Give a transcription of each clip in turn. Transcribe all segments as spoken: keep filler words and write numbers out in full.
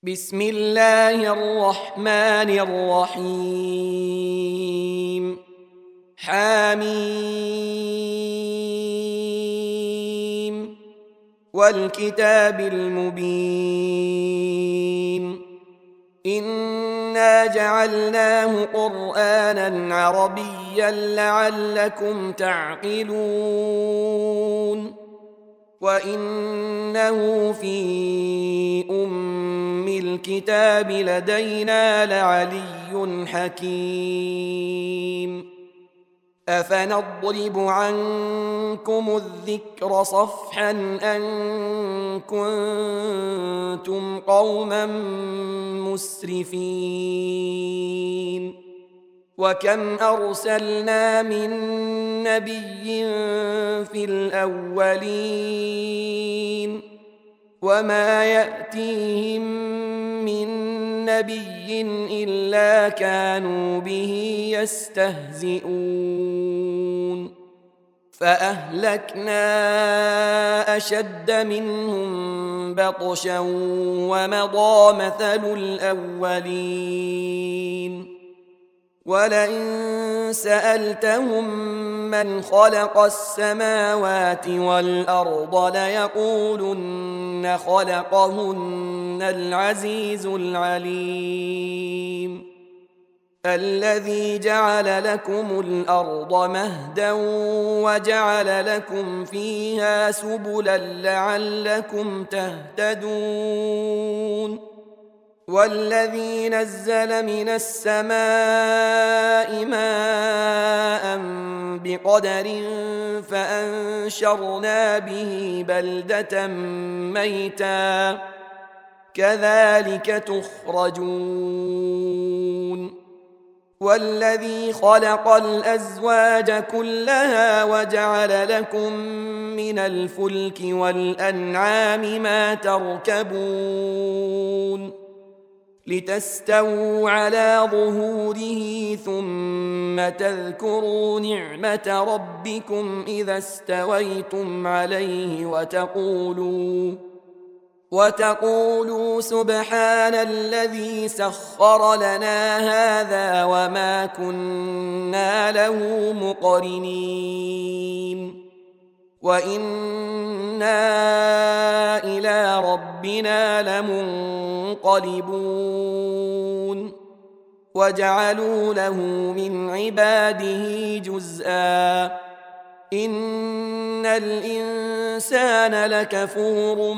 بسم الله الرحمن الرحيم حميم والكتاب المبين إنا جعلناه قرآنا عربيا لعلكم تعقلون وإنه في أم الكتاب لدينا لعلي حكيم أفنضرب عنكم الذكر صفحا أن كنتم قوما مسرفين وكم أرسلنا من نبي في الأولين وما يأتيهم من نبي إلا كانوا به يستهزئون فأهلكنا أشد منهم بطشا ومضى مثل الأولين ولئن سألتهم من خلق السماوات والأرض ليقولن خلقهن العزيز العليم الذي جعل لكم الأرض مهدا وجعل لكم فيها سبلا لعلكم تهتدون والذي نزل من السماء ماء بقدر فأنشرنا به بلدة ميتا كذلك تخرجون والذي خلق الأزواج كلها وجعل لكم من الفلك والأنعام ما تركبون لتستووا على ظهوره ثم تذكروا نعمة ربكم إذا استويتم عليه وتقولوا وتقولوا سبحان الذي سخر لنا هذا وما كنا له مقرنين وإنا إلى ربنا لمنقلبون وجعلوا له من عباده جزءا إن الإنسان لكفور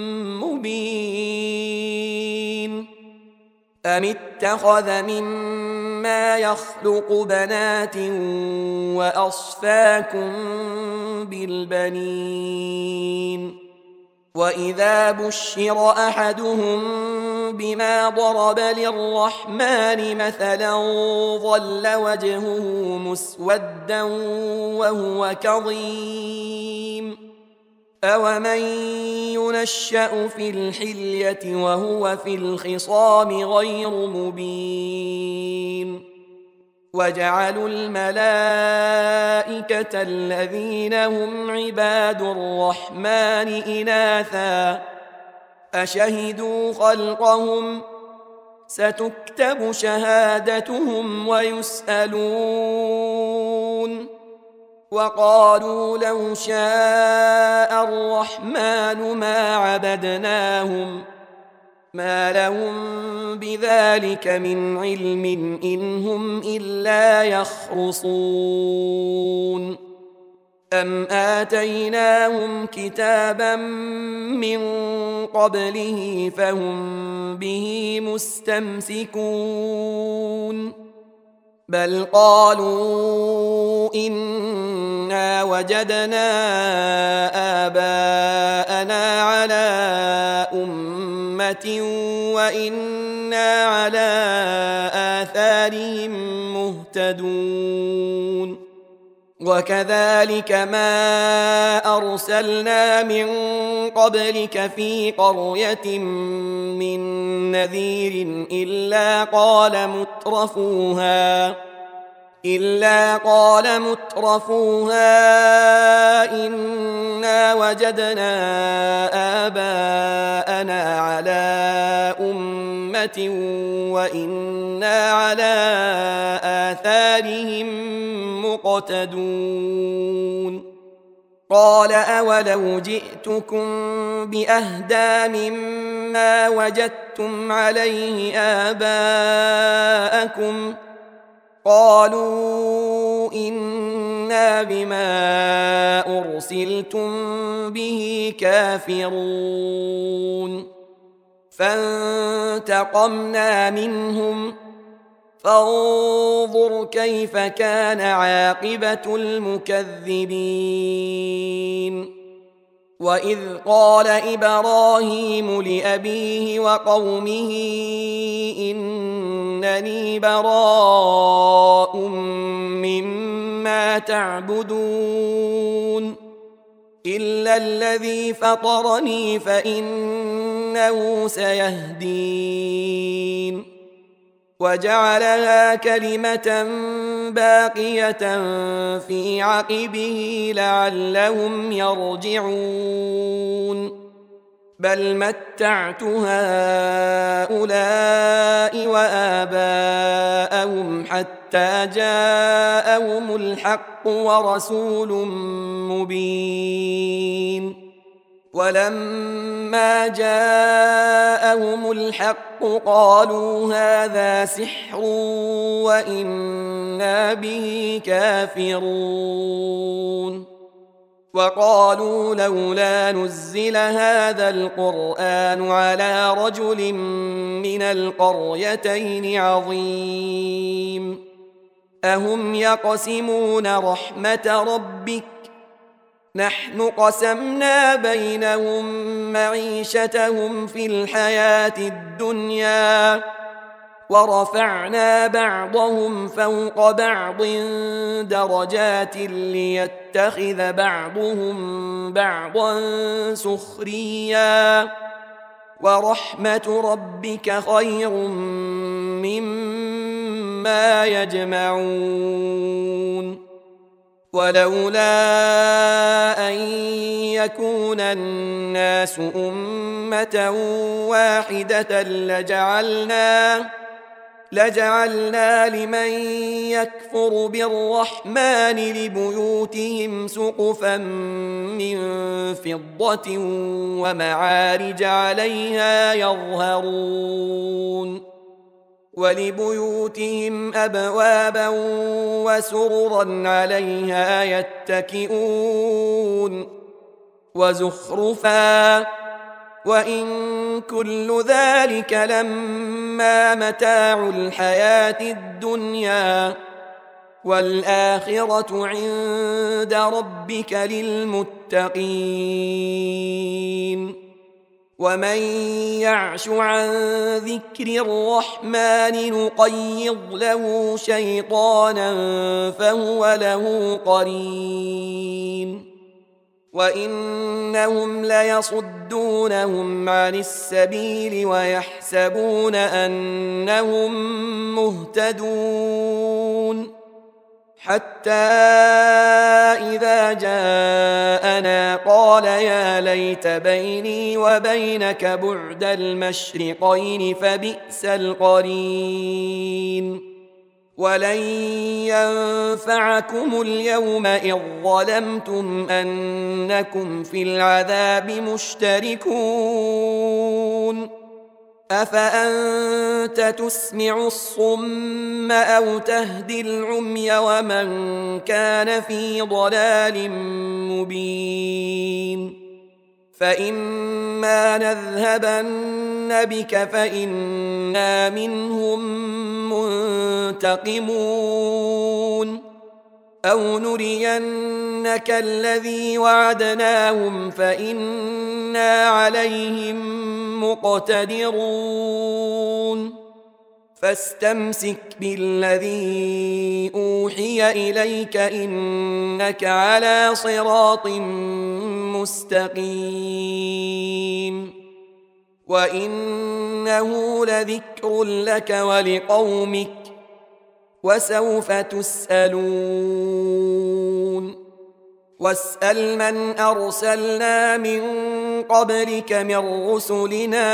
مبين أم اتخذ مما يخلق بنات وأصفاكم بالبنين وإذا بشر أحدهم بما ضرب للرحمن مثلا ظل وجهه مسودا وهو كظيم أومن ينشأ في الحلية وهو في الخصام غير مبين وجعلوا الملائكة الذين هم عباد الرحمن إناثا أشهدوا خلقهم ستكتب شهادتهم ويسألون وقالوا لو شاء الرحمن ما عبدناهم ما لهم بذلك من علم إن هم إلا يخرصون أم آتيناهم كتابا من قبله فهم به مستمسكون بل قالوا إنا وجدنا آباءنا على أمة وإنا على آثارهم مهتدون وكذلك ما أرسلنا من قبلك في قرية من نذير إلا قال مترفوها إلا قال مترفوها إنا وجدنا آباءنا على أمة وإنا على آثارهم مقتدون قال أولو جئتكم بأهدى مما وجدتم عليه آباءكم قالوا إنا بما أرسلتم به كافرون فانتقمنا منهم فانظر كيف كان عاقبة المكذبين وإذ قال إبراهيم لأبيه وقومه إنني براء مما تعبدون إلا الذي فطرني فإنه سيهدين وجعلها كلمة باقية في عقبه لعلهم يرجعون بل متعت هؤلاء وآباءهم حتى جاءهم الحق ورسول مبين ولما جاءهم الحق قالوا هذا سحر وإنا به كافرون وقالوا لولا نزل هذا القرآن على رجل من القريتين عظيم أهم يقسمون رحمة ربك نحن قسمنا بينهم معيشتهم في الحياة الدنيا ورفعنا بعضهم فوق بعض درجات ليتخذ بعضهم بعضا سخريا ورحمة ربك خير مما يجمعون ولولا أن يكون الناس أمة واحدة لجعلنا لجعلنا لمن يكفر بالرحمن لبيوتهم سقفا من فضة ومعارج عليها يظهرون ولبيوتهم أبوابا وسررا عليها يتكئون وزخرفا وإن كل ذلك لما متاع الحياة الدنيا والآخرة عند ربك للمتقين ومن يعش عن ذكر الرحمن نقيض له شيطانا فهو له قرين وإنهم ليصدونهم عن السبيل ويحسبون أنهم مهتدون حتى إذا جاءنا قال يا ليت بيني وبينك بعد المشرقين فبئس القرين ولن ينفعكم اليوم إذ ظلمتم أنكم في العذاب مشتركون أفأنت تسمع الصم أو تهدي العمي ومن كان في ضلال مبين فإما نذهبن بك فإنا منهم منتقمون أو نرينك الذي وعدناهم فإنا عليهم مقتدرون فاستمسك بالذي أوحي إليك إنك على صراط مستقيم وإنه لذكر لك ولقومك وسوف تسألون واسأل من أرسلنا من قبلك من رسلنا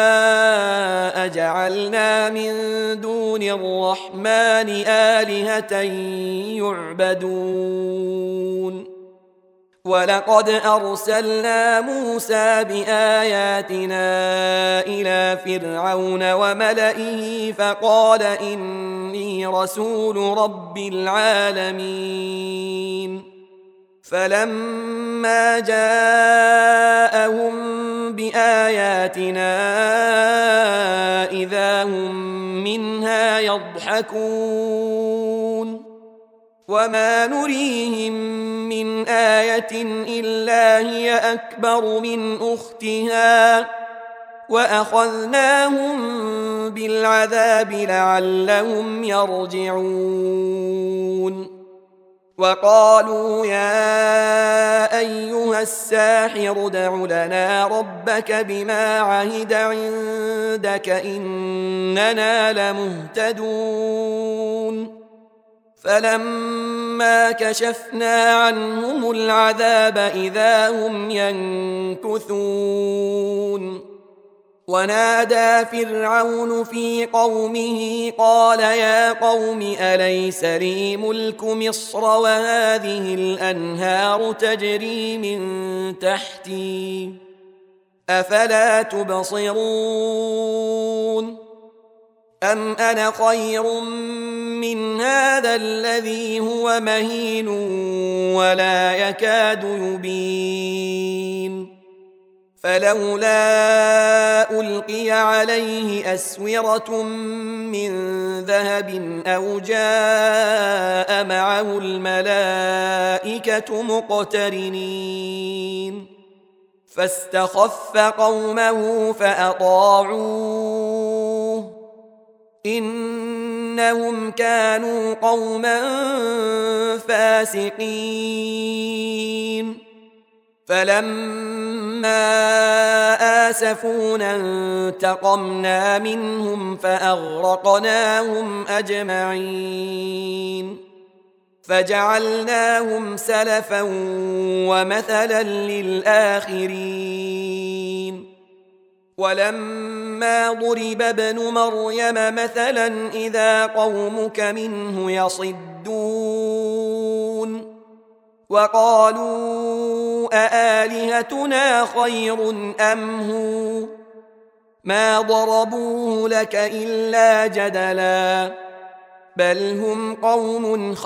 أجعلنا من دون الرحمن آلهة يعبدون ولقد أرسلنا موسى بآياتنا إلى فرعون وملئه فقال إني رسول رب العالمين فلما جاءهم بآياتنا إذا هم منها يضحكون وما نريهم من آية إلا هي أكبر من أختها وأخذناهم بالعذاب لعلهم يرجعون وقالوا يا أيها الساحر ادع لنا ربك بما عهد عندك إننا لمهتدون فلما كشفنا عنهم العذاب إذا هم ينكثون ونادى فرعون في قومه قال يا قوم أليس لي ملك مصر وهذه الأنهار تجري من تحتي أفلا تبصرون أم أنا خير من هذا الذي هو مهين ولا يكاد يبين فلولا ألقي عليه أسورة من ذهب أو جاء معه الملائكة مقترنين فاستخف قومه فأطاعوه إنهم كانوا قوما فاسقين فلما آسفونا انتقمنا منهم فأغرقناهم أجمعين فجعلناهم سلفا ومثلا للآخرين ولما ضرب ابن مريم مثلا إذا قومك منه يصدون وقالوا أآلهتنا خير أم هو ما ضربوه لك إلا جدلا بل هم قوم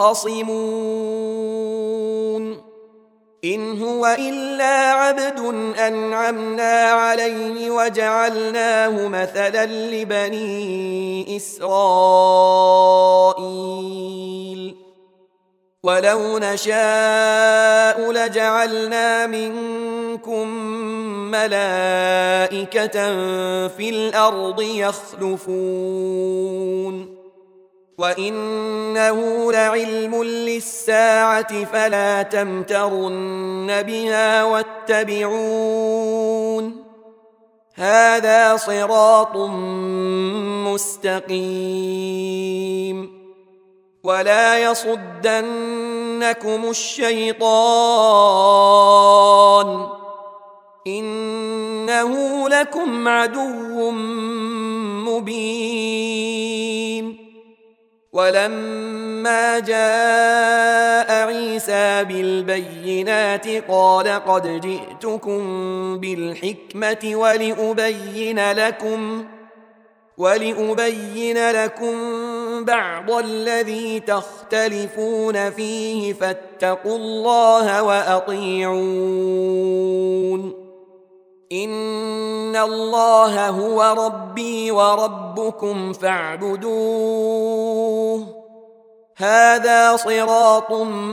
خصمون إن هو إلا عبد أنعمنا عليه وجعلناه مثلا لبني إسرائيل ولو نشاء لجعلنا منكم ملائكة في الأرض يخلفون وإنه لعلم للساعة فلا تمترن بها واتبعون هذا صراط مستقيم ولا يصدنكم الشيطان إنه لكم عدو مبين ولما جاء عيسى بالبينات قال قد جئتكم بالحكمة ولأبين لكم ولأبين لكم بعض الذي تختلفون فيه فاتقوا الله وأطيعون إن الله هو ربي وربكم فاعبدوه هذا صراط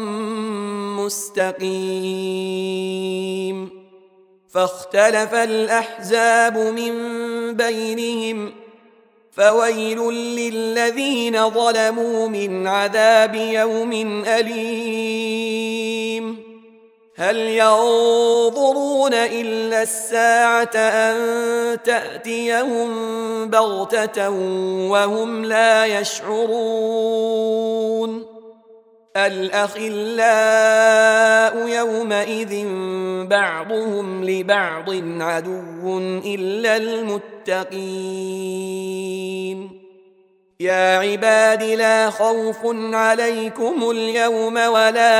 مستقيم فاختلف الأحزاب من بينهم فويل للذين ظلموا من عذاب يوم أليم هل ينظرون إلا الساعة أن تأتيهم بغتة وهم لا يشعرون الأخلاء يومئذ بعضهم لبعض عدو إلا المتقين يا عباد لا خوف عليكم اليوم ولا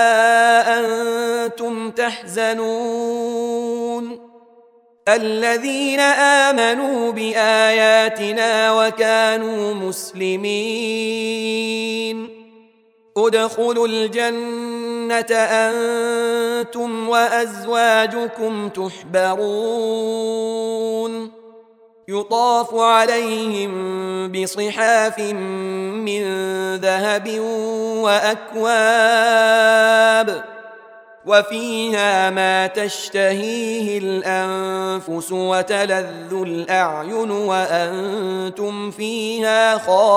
أنتم تحزنون الذين آمنوا بآياتنا وكانوا مسلمين ادخلوا الجنة أنتم وأزواجكم تحبرون يطاف عليهم بصحاف من ذهب وأكواب وفيها ما تشتهيه الأنفس وتلذ الأعين وأنتم فيها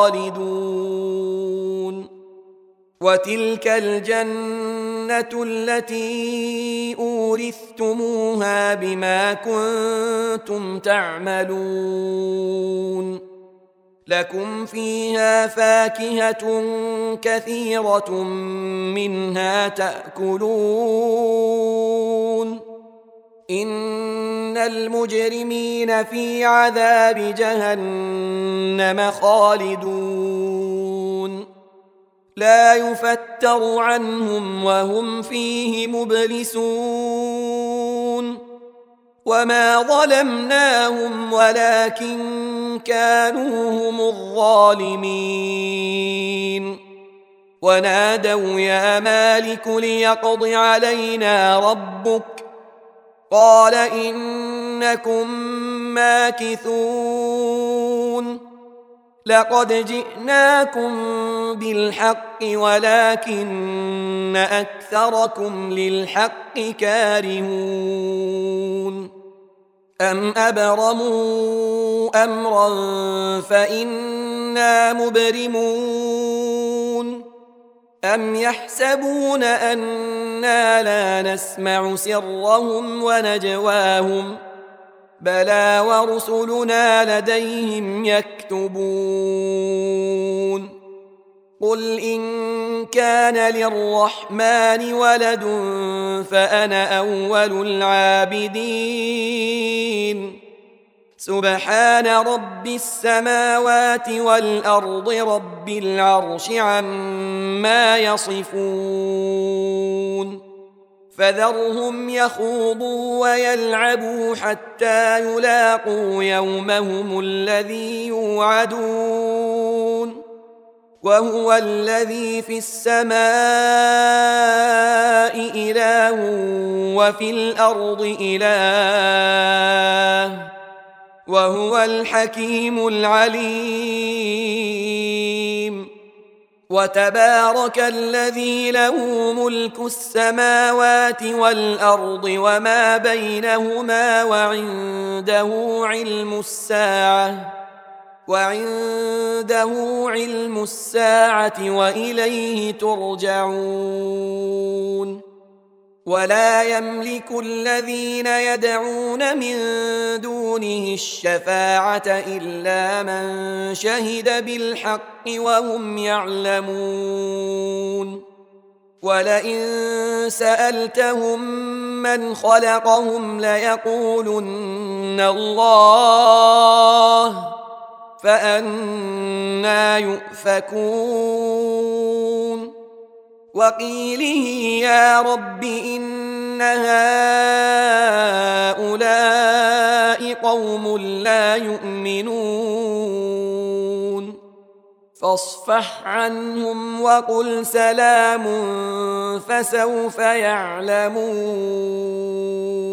خالدون وتلك الجنة التي أورثتموها بما كنتم تعملون لكم فيها فاكهة كثيرة منها تأكلون إن المجرمين في عذاب جهنم خالدون لا يفتر عنهم وهم فيه مبلسون وما ظلمناهم ولكن كانوا هم الظالمين ونادوا يا مالك ليقض علينا ربك قال إنكم ماكثون لقد جئناكم بالحق ولكن أكثركم للحق كارهون أم أبرموا أمرا فإنا مبرمون أم يحسبون أنا لا نسمع سرهم ونجواهم بلى ورسلنا لديهم يكتبون قل إن كان للرحمن ولد فأنا أول العابدين سبحان رب السماوات والأرض رب العرش عما يصفون فذرهم يخوضوا ويلعبوا حتى يلاقوا يومهم الذي يوعدون وهو الذي في السماء إله وفي الأرض إله وهو الحكيم العليم وتبارك الذي له ملك السماوات والأرض وما بينهما وعنده علم الساعة وعنده علم الساعة وإليه ترجعون ولا يملك الذين يدعون من دونه الشفاعة إلا من شهد بالحق وهم يعلمون ولئن سألتهم من خلقهم ليقولن الله فأنى يؤفكون وقيله يا رب إن هؤلاء قوم لا يؤمنون فاصفح عنهم وقل سلام فسوف يعلمون.